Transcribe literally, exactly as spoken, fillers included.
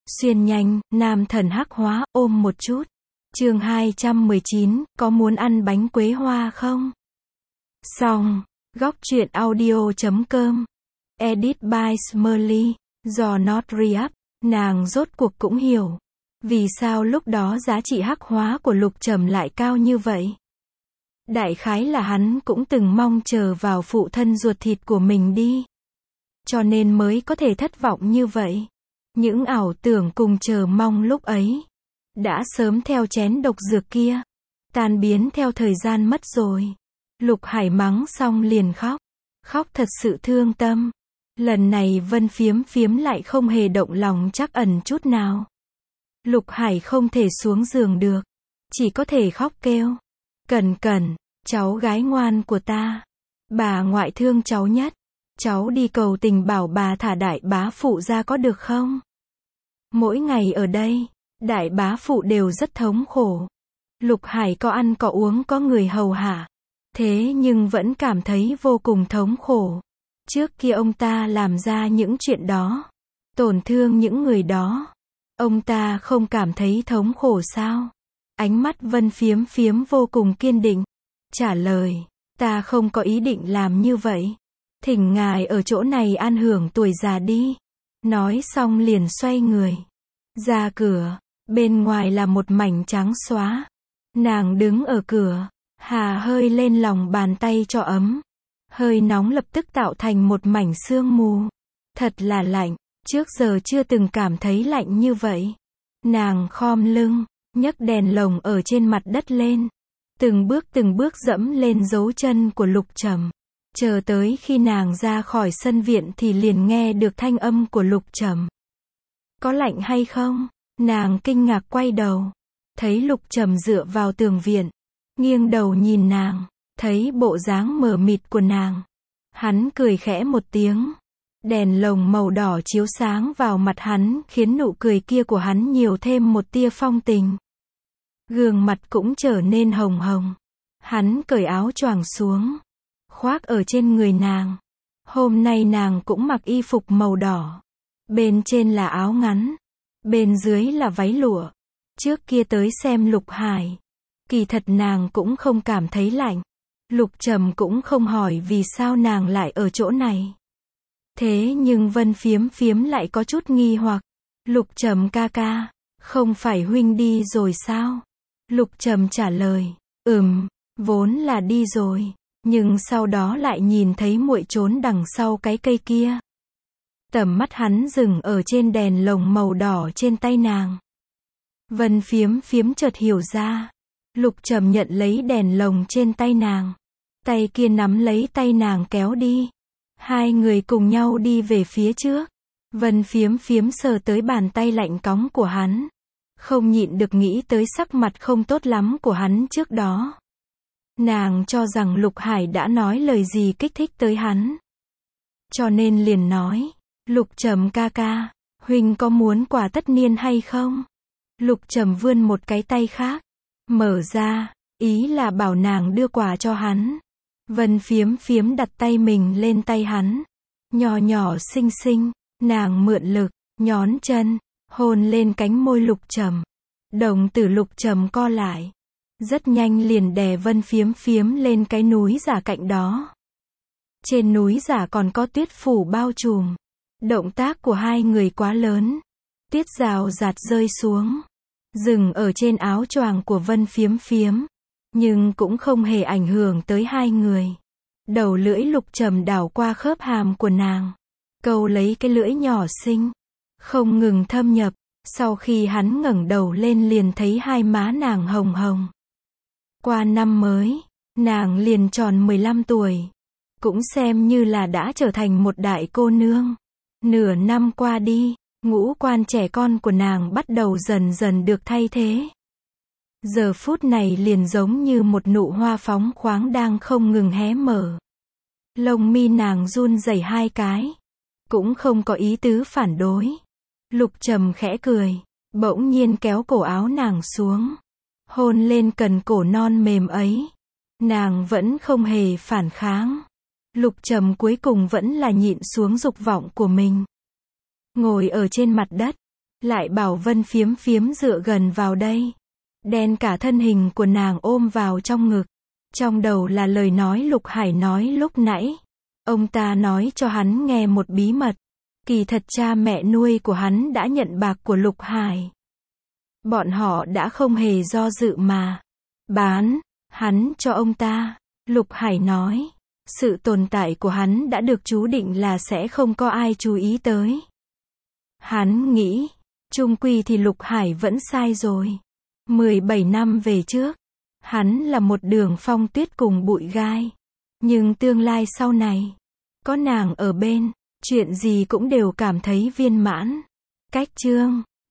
Xuyên nhanh, nam thần hắc hóa, ôm một chút. Chương hai trăm mười chín, có muốn ăn bánh quế hoa không? Xong. Góc truyện audio chấm com. Edit by Smurly. Do Not Re-up. Nàng rốt cuộc cũng hiểu. Vì sao lúc đó giá trị hắc hóa của Lục Trầm lại cao như vậy? Đại khái là hắn cũng từng mong chờ vào phụ thân ruột thịt của mình đi. Cho nên mới có thể thất vọng như vậy. Những ảo tưởng cùng chờ mong lúc ấy đã sớm theo chén độc dược kia tan biến theo thời gian mất rồi. Lục Hải mắng xong liền khóc. Khóc thật sự thương tâm. Lần này Vân Phiếm Phiếm lại không hề động lòng trắc ẩn chút nào. Lục Hải không thể xuống giường được. Chỉ có thể khóc kêu. Cẩn cẩn, cháu gái ngoan của ta. Bà ngoại thương cháu nhất. Cháu đi cầu tình bảo bà thả đại bá phụ ra có được không? Mỗi ngày ở đây, đại bá phụ đều rất thống khổ. Lục Hải có ăn có uống có người hầu hạ. Thế nhưng vẫn cảm thấy vô cùng thống khổ. Trước kia ông ta làm ra những chuyện đó, tổn thương những người đó. Ông ta không cảm thấy thống khổ sao? Ánh mắt Vân Phiếm Phiếm vô cùng kiên định. Trả lời, ta không có ý định làm như vậy. Thỉnh ngài ở chỗ này an hưởng tuổi già đi. Nói xong liền xoay người ra cửa. Bên ngoài là một mảnh trắng xóa. Nàng đứng ở cửa, hà hơi lên lòng bàn tay cho ấm. Hơi nóng lập tức tạo thành một mảnh sương mù. Thật là lạnh, trước giờ chưa từng cảm thấy lạnh như vậy. Nàng khom lưng, nhấc đèn lồng ở trên mặt đất lên. Từng bước từng bước dẫm lên dấu chân của Lục Trầm. Chờ tới khi nàng ra khỏi sân viện thì liền nghe được thanh âm của Lục Trầm. Có lạnh hay không? Nàng kinh ngạc quay đầu. Thấy Lục Trầm dựa vào tường viện. Nghiêng đầu nhìn nàng. Thấy bộ dáng mờ mịt của nàng. Hắn cười khẽ một tiếng. Đèn lồng màu đỏ chiếu sáng vào mặt hắn khiến nụ cười kia của hắn nhiều thêm một tia phong tình. Gương mặt cũng trở nên hồng hồng. Hắn cởi áo choàng xuống. Khoác ở trên người nàng. Hôm nay nàng cũng mặc y phục màu đỏ. Bên trên là áo ngắn. Bên dưới là váy lụa. Trước kia tới xem Lục Hải. Kỳ thật nàng cũng không cảm thấy lạnh. Lục Trầm cũng không hỏi vì sao nàng lại ở chỗ này. Thế nhưng Vân Phiếm Phiếm lại có chút nghi hoặc. Lục Trầm ca ca, không phải huynh đi rồi sao? Lục Trầm trả lời, ừm, vốn là đi rồi. Nhưng sau đó lại nhìn thấy muội trốn đằng sau cái cây kia. Tầm mắt hắn dừng ở trên đèn lồng màu đỏ trên tay nàng. Vân Phiếm Phiếm chợt hiểu ra. Lục Trầm nhận lấy đèn lồng trên tay nàng. Tay kia nắm lấy tay nàng kéo đi. Hai người cùng nhau đi về phía trước. Vân Phiếm Phiếm sờ tới bàn tay lạnh cóng của hắn. Không nhịn được nghĩ tới sắc mặt không tốt lắm của hắn trước đó. Nàng cho rằng Lục Hải đã nói lời gì kích thích tới hắn. Cho nên liền nói, Lục Trầm ca ca, huynh có muốn quà tất niên hay không? Lục Trầm vươn một cái tay khác, mở ra, ý là bảo nàng đưa quà cho hắn. Vân Phiếm Phiếm đặt tay mình lên tay hắn. Nhỏ nhỏ xinh xinh, nàng mượn lực, nhón chân, hôn lên cánh môi Lục Trầm. Đồng tử Lục Trầm co lại. Rất nhanh liền đè Vân Phiếm Phiếm lên cái núi giả cạnh đó. Trên núi giả còn có tuyết phủ bao trùm. Động tác của hai người quá lớn. Tuyết rào rạt rơi xuống. Dừng ở trên áo choàng của Vân Phiếm Phiếm. Nhưng cũng không hề ảnh hưởng tới hai người. Đầu lưỡi Lục Trầm đảo qua khớp hàm của nàng. Câu lấy cái lưỡi nhỏ xinh. Không ngừng thâm nhập. Sau khi hắn ngẩng đầu lên liền thấy hai má nàng hồng hồng. Qua năm mới, nàng liền tròn mười lăm tuổi. Cũng xem như là đã trở thành một đại cô nương. Nửa năm qua đi, ngũ quan trẻ con của nàng bắt đầu dần dần được thay thế. Giờ phút này liền giống như một nụ hoa phóng khoáng đang không ngừng hé mở. Lông mi nàng run rẩy hai cái. Cũng không có ý tứ phản đối. Lục Trầm khẽ cười, bỗng nhiên kéo cổ áo nàng xuống. Hôn lên cần cổ non mềm ấy. Nàng vẫn không hề phản kháng. Lục Trầm cuối cùng vẫn là nhịn xuống dục vọng của mình. Ngồi ở trên mặt đất. Lại bảo Vân Phiếm Phiếm dựa gần vào đây. Đen cả thân hình của nàng ôm vào trong ngực. Trong đầu là lời nói Lục Hải nói lúc nãy. Ông ta nói cho hắn nghe một bí mật. Kỳ thật cha mẹ nuôi của hắn đã nhận bạc của Lục Hải. Bọn họ đã không hề do dự mà bán hắn cho ông ta. Lục Hải nói, sự tồn tại của hắn đã được chú định là sẽ không có ai chú ý tới. Hắn nghĩ, chung quy thì Lục Hải vẫn sai rồi. mười bảy năm về trước, hắn là một đường phong tuyết cùng bụi gai. Nhưng tương lai sau này, có nàng ở bên, chuyện gì cũng đều cảm thấy viên mãn. Cách chương